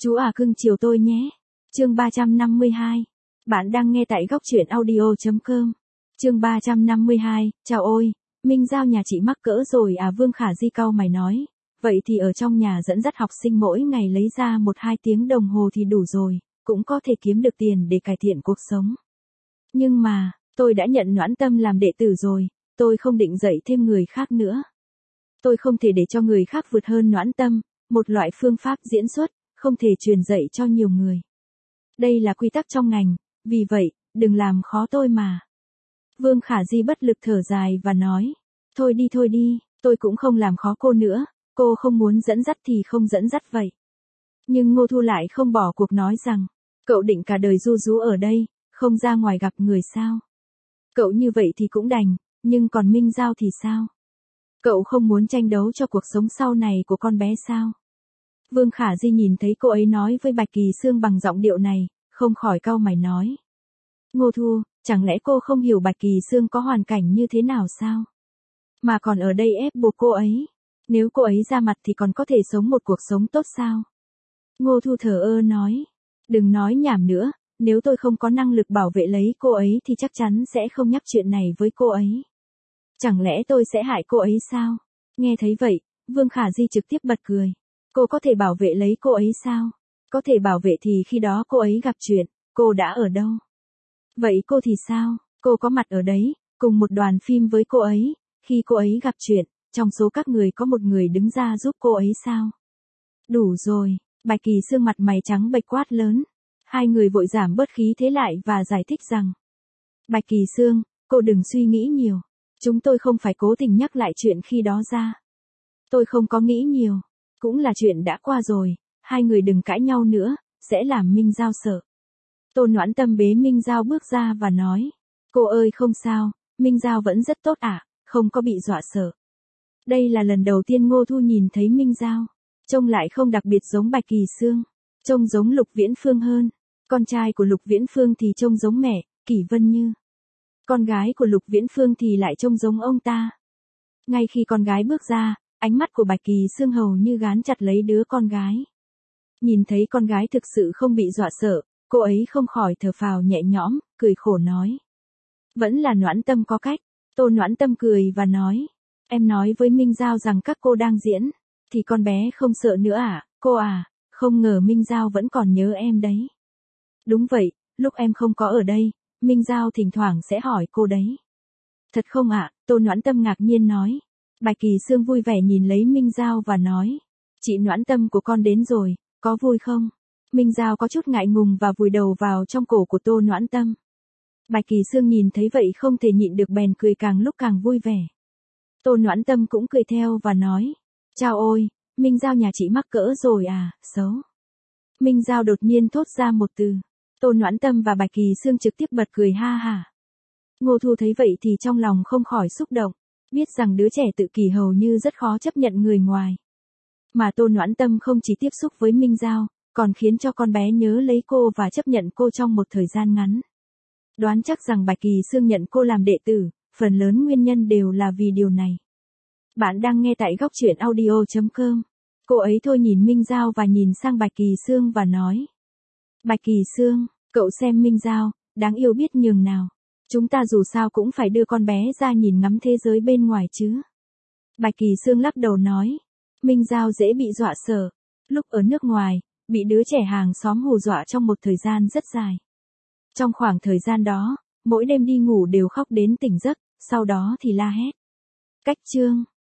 Chú à cưng chiều tôi nhé. Chương 352. Bạn đang nghe tại góc truyện audio.com. Chương 352, chào ôi, Minh Giao nhà chị mắc cỡ rồi à? Vương Khả Di cau mày nói. Vậy thì ở trong nhà dẫn dắt học sinh mỗi ngày lấy ra 1-2 tiếng đồng hồ thì đủ rồi, cũng có thể kiếm được tiền để cải thiện cuộc sống. Nhưng mà, tôi đã nhận Noãn Tâm làm đệ tử rồi, tôi không định dạy thêm người khác nữa. Tôi không thể để cho người khác vượt hơn Noãn Tâm, một loại phương pháp diễn xuất, không thể truyền dạy cho nhiều người. Đây là quy tắc trong ngành, vì vậy, đừng làm khó tôi mà. Vương Khả Di bất lực thở dài và nói, thôi đi, tôi cũng không làm khó cô nữa, cô không muốn dẫn dắt thì không dẫn dắt vậy. Nhưng Ngô Thu lại không bỏ cuộc nói rằng, cậu định cả đời ru rú ở đây, không ra ngoài gặp người sao? Cậu như vậy thì cũng đành, nhưng còn Minh Giao thì sao? Cậu không muốn tranh đấu cho cuộc sống sau này của con bé sao? Vương Khả Di nhìn thấy cô ấy nói với Bạch Kỳ Sương bằng giọng điệu này, không khỏi cau mày nói. Ngô Thu, chẳng lẽ cô không hiểu Bạch Kỳ Sương có hoàn cảnh như thế nào sao? Mà còn ở đây ép buộc cô ấy. Nếu cô ấy ra mặt thì còn có thể sống một cuộc sống tốt sao? Ngô Thu thờ ơ nói. Đừng nói nhảm nữa, nếu tôi không có năng lực bảo vệ lấy cô ấy thì chắc chắn sẽ không nhắc chuyện này với cô ấy. Chẳng lẽ tôi sẽ hại cô ấy sao? Nghe thấy vậy, Vương Khả Di trực tiếp bật cười. Cô có thể bảo vệ lấy cô ấy sao? Có thể bảo vệ thì khi đó cô ấy gặp chuyện, cô đã ở đâu? Vậy cô thì sao? Cô có mặt ở đấy, cùng một đoàn phim với cô ấy, khi cô ấy gặp chuyện, trong số các người có một người đứng ra giúp cô ấy sao? Đủ rồi, Bạch Kỳ Sương mặt mày trắng bệch quát lớn. Hai người vội giảm bớt khí thế lại và giải thích rằng. Bạch Kỳ Sương, cô đừng suy nghĩ nhiều. Chúng tôi không phải cố tình nhắc lại chuyện khi đó ra. Tôi không có nghĩ nhiều. Cũng là chuyện đã qua rồi, hai người đừng cãi nhau nữa, sẽ làm Minh Giao sợ. Tô Noãn Tâm bế Minh Giao bước ra và nói. Cô ơi không sao, Minh Giao vẫn rất tốt ạ, không có bị dọa sợ. Đây là lần đầu tiên Ngô Thu nhìn thấy Minh Giao. Trông lại không đặc biệt giống Bạch Kỳ Sương. Trông giống Lục Viễn Phương hơn. Con trai của Lục Viễn Phương thì trông giống mẹ, Kỷ Vân Như. Con gái của Lục Viễn Phương thì lại trông giống ông ta. Ngay khi con gái bước ra, ánh mắt của Bạch Kỳ Sương hầu như gán chặt lấy đứa con gái. Nhìn thấy con gái thực sự không bị dọa sợ, cô ấy không khỏi thở phào nhẹ nhõm, cười khổ nói. Vẫn là Noãn Tâm có cách. Tô Noãn Tâm cười và nói. Em nói với Minh Giao rằng các cô đang diễn, thì con bé không sợ nữa à, cô à, không ngờ Minh Giao vẫn còn nhớ em đấy. Đúng vậy, lúc em không có ở đây, Minh Giao thỉnh thoảng sẽ hỏi cô đấy. Thật không ạ? Tô Noãn Tâm ngạc nhiên nói. Bạch Kỳ Sương vui vẻ nhìn lấy Minh Giao và nói. Chị Noãn Tâm của con đến rồi, có vui không? Minh Giao có chút ngại ngùng và vùi đầu vào trong cổ của Tô Noãn Tâm. Bạch Kỳ Sương nhìn thấy vậy không thể nhịn được bèn cười càng lúc càng vui vẻ. Tô Noãn Tâm cũng cười theo và nói. Chao ôi, Minh Giao nhà chị mắc cỡ rồi à, xấu. Minh Giao đột nhiên thốt ra một từ. Tô Noãn Tâm và Bạch Kỳ Sương trực tiếp bật cười ha hả. Ngô Thu thấy vậy thì trong lòng không khỏi xúc động. Biết rằng đứa trẻ tự kỷ hầu như rất khó chấp nhận người ngoài. Mà Tô Noãn Tâm không chỉ tiếp xúc với Minh Giao, còn khiến cho con bé nhớ lấy cô và chấp nhận cô trong một thời gian ngắn. Đoán chắc rằng Bạch Kỳ Sương nhận cô làm đệ tử, phần lớn nguyên nhân đều là vì điều này. Bạn đang nghe tại góc truyện audio.com. Cô ấy thôi nhìn Minh Giao và nhìn sang Bạch Kỳ Sương và nói. Bạch Kỳ Sương, cậu xem Minh Giao, đáng yêu biết nhường nào. Chúng ta dù sao cũng phải đưa con bé ra nhìn ngắm thế giới bên ngoài chứ. Bạch Kỳ Sương lắc đầu nói. Minh Giao dễ bị dọa sợ. Lúc ở nước ngoài, bị đứa trẻ hàng xóm hù dọa trong một thời gian rất dài. Trong khoảng thời gian đó, mỗi đêm đi ngủ đều khóc đến tỉnh giấc, sau đó thì la hét. Cách chương